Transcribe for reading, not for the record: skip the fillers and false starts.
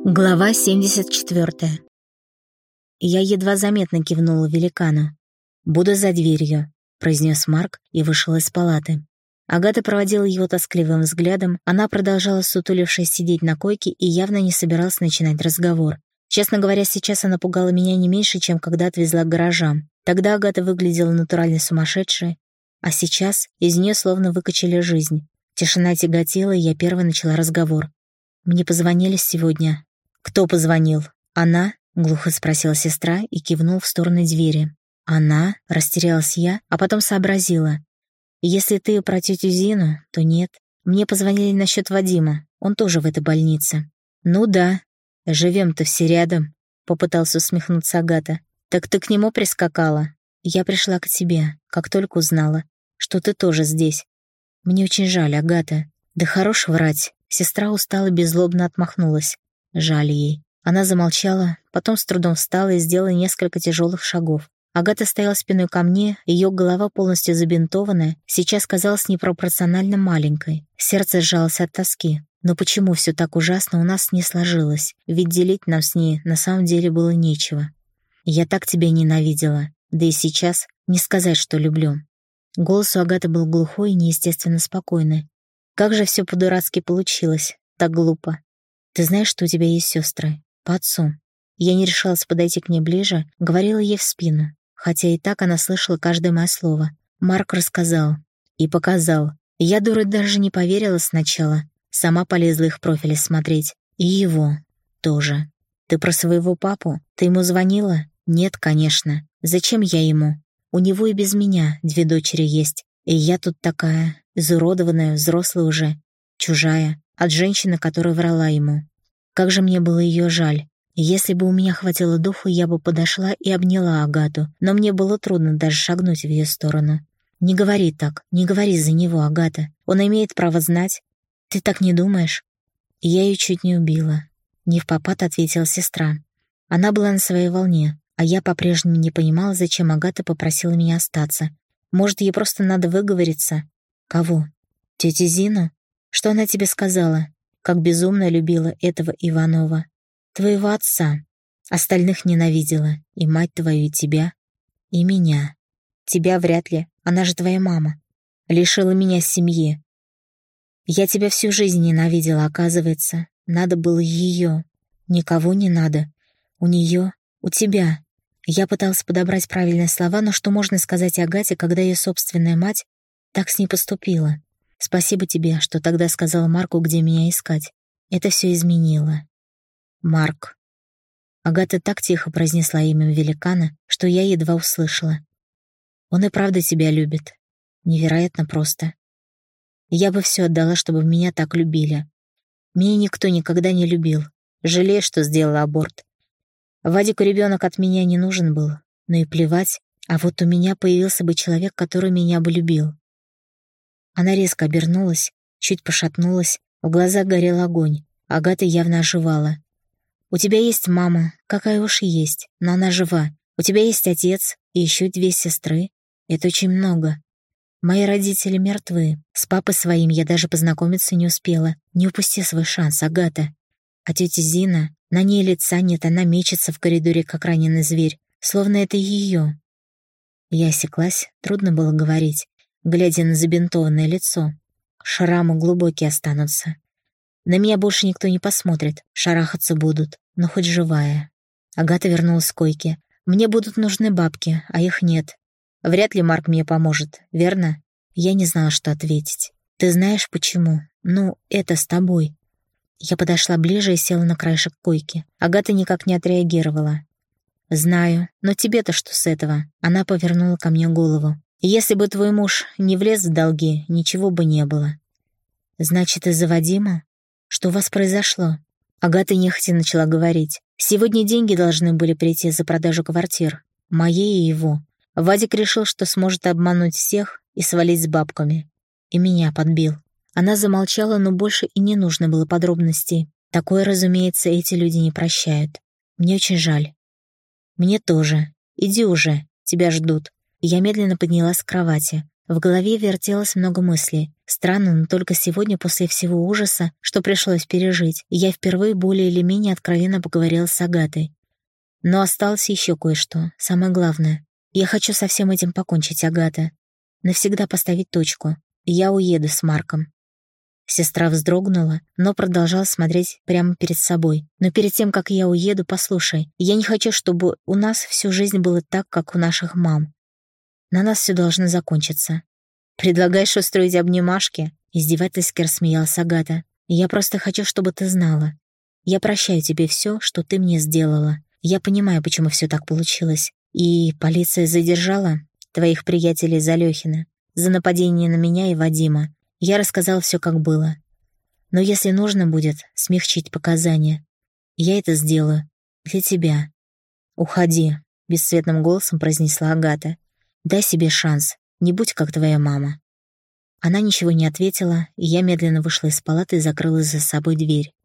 Глава 74. Я едва заметно кивнула великану. «Буду за дверью», — произнес Марк и вышел из палаты. Агата проводила его тоскливым взглядом, она продолжала сутулившись сидеть на койке и явно не собиралась начинать разговор. Честно говоря, сейчас она пугала меня не меньше, чем когда отвезла к гаражам. Тогда Агата выглядела натурально сумасшедшей, а сейчас из нее словно выкачали жизнь. Тишина тяготела, и я первой начала разговор. «Мне позвонили сегодня». «Кто позвонил? Она?» — глухо спросила сестра и кивнул в сторону двери. «Она?» — растерялась я, а потом сообразила. «Если ты про тетю Зину, то нет. Мне позвонили насчет Вадима, он тоже в этой больнице». «Ну да, живем-то все рядом», — попытался усмехнуться Агата. «Так ты к нему прискакала?» «Я пришла к тебе, как только узнала, что ты тоже здесь. Мне очень жаль, Агата». «Да хорош врать». Сестра устало беззлобно отмахнулась. Жаль ей. Она замолчала, потом с трудом встала и сделала несколько тяжелых шагов. Агата стояла спиной ко мне, ее голова полностью забинтованная, сейчас казалась непропорционально маленькой. Сердце сжалось от тоски. Но почему все так ужасно у нас не сложилось? Ведь делить нам с ней на самом деле было нечего. Я так тебя ненавидела, да и сейчас не сказать, что люблю. Голос у Агаты был глухой и неестественно спокойный. Как же все по-дурацки получилось, так глупо. Ты знаешь, что у тебя есть сестры? По отцу. Я не решалась подойти к ней ближе, говорила ей в спину, хотя и так она слышала каждое мое слово. Марк рассказал и показал. Я, дура, даже не поверила сначала. Сама полезла их профили смотреть. И его тоже. Ты про своего папу? Ты ему звонила? Нет, конечно. Зачем я ему? У него и без меня 2 дочери есть. И я тут такая, изуродованная, взрослая уже, чужая, от женщины, которая врала ему. Как же мне было ее жаль. Если бы у меня хватило духу, я бы подошла и обняла Агату, но мне было трудно даже шагнуть в ее сторону. Не говори так, не говори за него, Агата. Он имеет право знать. Ты так не думаешь? Я ее чуть не убила. Невпопад ответила сестра. Она была на своей волне, а я по-прежнему не понимала, зачем Агата попросила меня остаться. Может, ей просто надо выговориться? Кого? Тетя Зину? Что она тебе сказала? Как безумно любила этого Иванова. Твоего отца. Остальных ненавидела. И мать твою, и тебя. И меня. Тебя вряд ли. Она же твоя мама. Лишила меня семьи. Я тебя всю жизнь ненавидела, оказывается. Надо было ее. Никого не надо. У нее, у тебя. Я пыталась подобрать правильные слова, но что можно сказать Агате, когда ее собственная мать так с ней поступила? Спасибо тебе, что тогда сказала Марку, где меня искать. Это все изменило. Марк. Агата так тихо произнесла имя великана, что я едва услышала. Он и правда тебя любит. Невероятно просто. Я бы все отдала, чтобы меня так любили. Меня никто никогда не любил. Жалею, что сделала аборт. Вадику ребенок от меня не нужен был, но и плевать, а вот у меня появился бы человек, который меня бы любил. Она резко обернулась, чуть пошатнулась, в глазах горел огонь, Агата явно оживала. «У тебя есть мама, какая уж и есть, но она жива. У тебя есть отец и еще 2 сестры. Это очень много. Мои родители мертвы, с папой своим я даже познакомиться не успела. Не упусти свой шанс, Агата. А тетя Зина, на ней лица нет, она мечется в коридоре, как раненый зверь, словно это ее». Я осеклась, трудно было говорить, глядя на забинтованное лицо. Шрамы глубокие останутся. На меня больше никто не посмотрит, шарахаться будут, но хоть живая. Агата вернулась к койке. Мне будут нужны бабки, а их нет. Вряд ли Марк мне поможет, верно? Я не знала, что ответить. Ты знаешь, почему? Ну, это с тобой. Я подошла ближе и села на краешек койки. Агата никак не отреагировала. «Знаю, но тебе-то что с этого?» Она повернула ко мне голову. «Если бы твой муж не влез в долги, ничего бы не было». «Значит, из-за Вадима? Что у вас произошло?» Агата нехотя начала говорить. «Сегодня деньги должны были прийти за продажу квартир. Моей и его. Вадик решил, что сможет обмануть всех и свалить с бабками. И меня подбил». Она замолчала, но больше и не нужно было подробностей. Такое, разумеется, эти люди не прощают. Мне очень жаль. Мне тоже. Иди уже, тебя ждут. Я медленно поднялась с кровати. В голове вертелось много мыслей. Странно, но только сегодня, после всего ужаса, что пришлось пережить, я впервые более или менее откровенно поговорила с Агатой. Но осталось еще кое-что, самое главное. Я хочу со всем этим покончить, Агата. Навсегда поставить точку. Я уеду с Марком. Сестра вздрогнула, но продолжала смотреть прямо перед собой. Но перед тем, как я уеду, послушай, я не хочу, чтобы у нас всю жизнь было так, как у наших мам. На нас все должно закончиться. Предлагаешь устроить обнимашки? Издевательски рассмеялась Агата. Я просто хочу, чтобы ты знала. Я прощаю тебе все, что ты мне сделала. Я понимаю, почему все так получилось. И полиция задержала твоих приятелей за Лёхина, за нападение на меня и Вадима. Я рассказал все, как было. Но если нужно будет смягчить показания, я это сделаю. Для тебя. Уходи, бесцветным голосом произнесла Агата. Дай себе шанс, не будь как твоя мама. Она ничего не ответила, и я медленно вышла из палаты и закрыла за собой дверь.